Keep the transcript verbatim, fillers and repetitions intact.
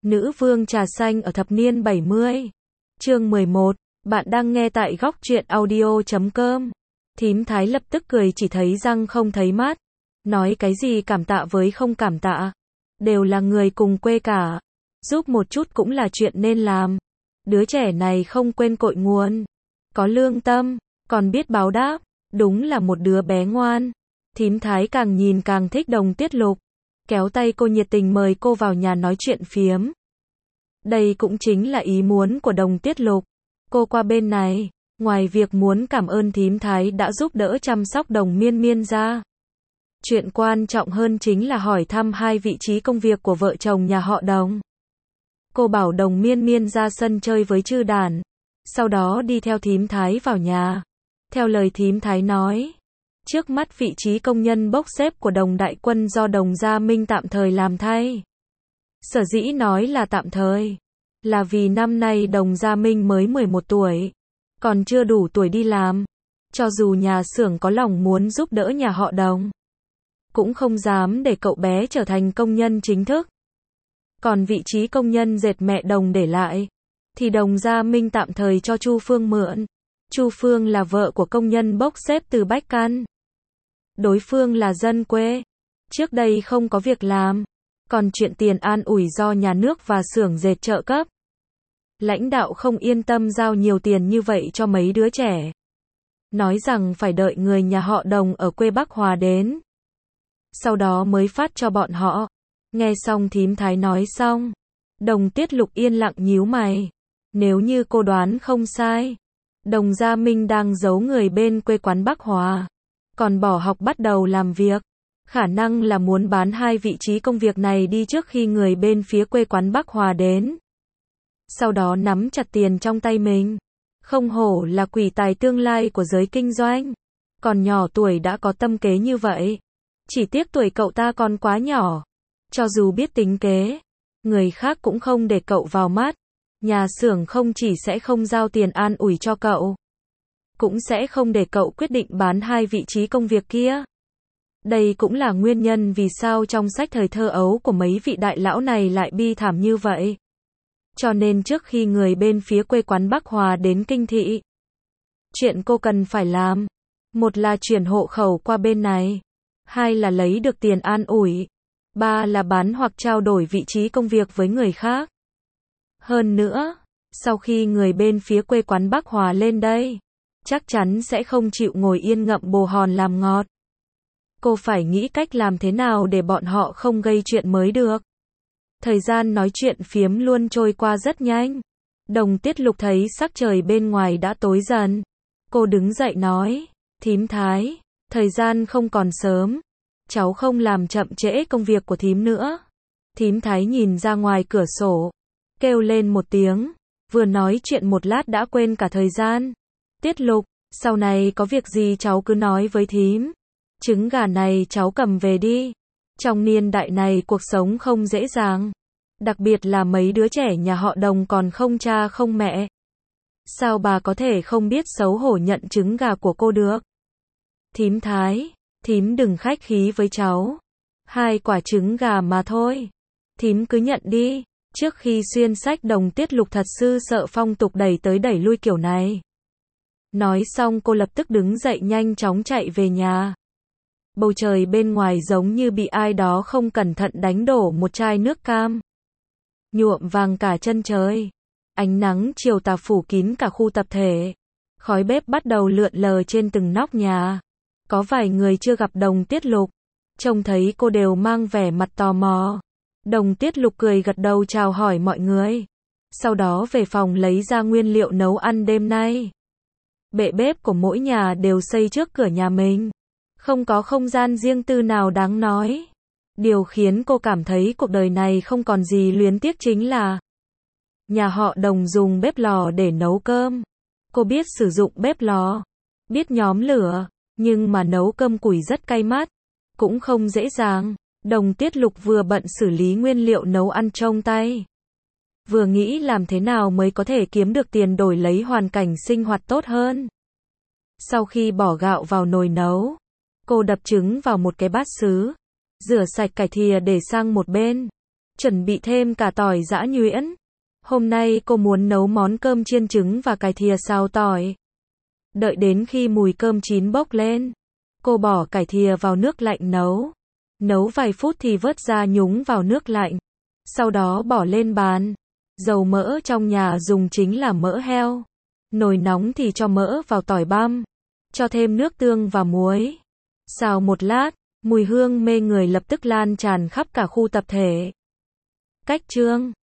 Nữ vương trà xanh ở thập niên bảy mươi. Chương mười một. Bạn đang nghe tại góc truyện audio chấm com. Thím Thái lập tức cười chỉ thấy răng không thấy mắt. Nói cái gì cảm tạ với không cảm tạ. Đều là người cùng quê cả. Giúp một chút cũng là chuyện nên làm. Đứa trẻ này không quên cội nguồn. Có lương tâm, còn biết báo đáp. Đúng là một đứa bé ngoan. Thím Thái càng nhìn càng thích Đồng Tiết Lục. Kéo tay cô nhiệt tình mời cô vào nhà nói chuyện phiếm. Đây cũng chính là ý muốn của Đồng Tiết Lục. Cô qua bên này, ngoài việc muốn cảm ơn thím Thái đã giúp đỡ chăm sóc Đồng Miên Miên ra. Chuyện quan trọng hơn chính là hỏi thăm hai vị trí công việc của vợ chồng nhà họ Đồng. Cô bảo Đồng Miên Miên ra sân chơi với Trư Đản, sau đó đi theo thím Thái vào nhà. Theo lời thím Thái nói, trước mắt vị trí công nhân bốc xếp của Đồng Đại Quân do Đồng Gia Minh tạm thời làm thay. Sở dĩ nói là tạm thời, là vì năm nay Đồng Gia Minh mới mười một tuổi, còn chưa đủ tuổi đi làm. Cho dù nhà xưởng có lòng muốn giúp đỡ nhà họ Đồng, cũng không dám để cậu bé trở thành công nhân chính thức. Còn vị trí công nhân dệt mẹ Đồng để lại, thì Đồng Gia Minh tạm thời cho Chu Phương mượn. Chu Phương là vợ của công nhân bốc xếp từ Bách Căn. Đối phương là dân quê, trước đây không có việc làm, còn chuyện tiền an ủi do nhà nước và xưởng dệt trợ cấp. Lãnh đạo không yên tâm giao nhiều tiền như vậy cho mấy đứa trẻ. Nói rằng phải đợi người nhà họ Đồng ở quê Bắc Hòa đến, sau đó mới phát cho bọn họ. Nghe xong thím Thái nói xong, Đồng Tiết Lục yên lặng nhíu mày. Nếu như cô đoán không sai, Đồng Gia Minh đang giấu người bên quê quán Bắc Hòa, còn bỏ học bắt đầu làm việc. Khả năng là muốn bán hai vị trí công việc này đi trước khi người bên phía quê quán Bắc Hòa đến. Sau đó nắm chặt tiền trong tay mình. Không hổ là quỷ tài tương lai của giới kinh doanh. Còn nhỏ tuổi đã có tâm kế như vậy. Chỉ tiếc tuổi cậu ta còn quá nhỏ. Cho dù biết tính kế, người khác cũng không để cậu vào mắt. Nhà xưởng không chỉ sẽ không giao tiền an ủi cho cậu, cũng sẽ không để cậu quyết định bán hai vị trí công việc kia. Đây cũng là nguyên nhân vì sao trong sách thời thơ ấu của mấy vị đại lão này lại bi thảm như vậy. Cho nên trước khi người bên phía quê quán Bắc Hòa đến kinh thị, chuyện cô cần phải làm, một là chuyển hộ khẩu qua bên này, hai là lấy được tiền an ủi, ba là bán hoặc trao đổi vị trí công việc với người khác. Hơn nữa, sau khi người bên phía quê quán Bắc Hòa lên đây, chắc chắn sẽ không chịu ngồi yên ngậm bồ hòn làm ngọt. Cô phải nghĩ cách làm thế nào để bọn họ không gây chuyện mới được. Thời gian nói chuyện phiếm luôn trôi qua rất nhanh. Đồng Tiết Lục thấy sắc trời bên ngoài đã tối dần. Cô đứng dậy nói, thím Thái, thời gian không còn sớm. Cháu không làm chậm trễ công việc của thím nữa. Thím Thái nhìn ra ngoài cửa sổ, kêu lên một tiếng, vừa nói chuyện một lát đã quên cả thời gian. Tiết Lục, sau này có việc gì cháu cứ nói với thím. Trứng gà này cháu cầm về đi. Trong niên đại này cuộc sống không dễ dàng. Đặc biệt là mấy đứa trẻ nhà họ Đồng còn không cha không mẹ. Sao bà có thể không biết xấu hổ nhận trứng gà của cô được? Thím Thái, thím đừng khách khí với cháu. Hai quả trứng gà mà thôi. Thím cứ nhận đi. Trước khi xuyên sách Đồng Tiết Lục thật sự sợ phong tục đẩy tới đẩy lui kiểu này. Nói xong cô lập tức đứng dậy nhanh chóng chạy về nhà. Bầu trời bên ngoài giống như bị ai đó không cẩn thận đánh đổ một chai nước cam. Nhuộm vàng cả chân trời. Ánh nắng chiều tà phủ kín cả khu tập thể. Khói bếp bắt đầu lượn lờ trên từng nóc nhà. Có vài người chưa gặp Đồng Tiết Lục, trông thấy cô đều mang vẻ mặt tò mò. Đồng Tiết Lục cười gật đầu chào hỏi mọi người. Sau đó về phòng lấy ra nguyên liệu nấu ăn đêm nay. Bệ bếp của mỗi nhà đều xây trước cửa nhà mình. Không có không gian riêng tư nào đáng nói. Điều khiến cô cảm thấy cuộc đời này không còn gì luyến tiếc chính là nhà họ Đồng dùng bếp lò để nấu cơm. Cô biết sử dụng bếp lò, biết nhóm lửa, nhưng mà nấu cơm củi rất cay mắt, cũng không dễ dàng. Đồng Tiết Lục vừa bận xử lý nguyên liệu nấu ăn trong tay, vừa nghĩ làm thế nào mới có thể kiếm được tiền đổi lấy hoàn cảnh sinh hoạt tốt hơn. Sau khi bỏ gạo vào nồi nấu, cô đập trứng vào một cái bát sứ, rửa sạch cải thìa để sang một bên. chuẩn bị thêm cả tỏi giã nhuyễn. Hôm nay cô muốn nấu món cơm chiên trứng và cải thìa xào tỏi. Đợi đến khi mùi cơm chín bốc lên, cô bỏ cải thìa vào nước lạnh nấu. Nấu vài phút thì vớt ra nhúng vào nước lạnh. Sau đó bỏ lên bàn. Dầu mỡ trong nhà dùng chính là mỡ heo. Nồi nóng thì cho mỡ vào tỏi băm. Cho thêm nước tương và muối. Xào một lát, mùi hương mê người lập tức lan tràn khắp cả khu tập thể. Cách chưng.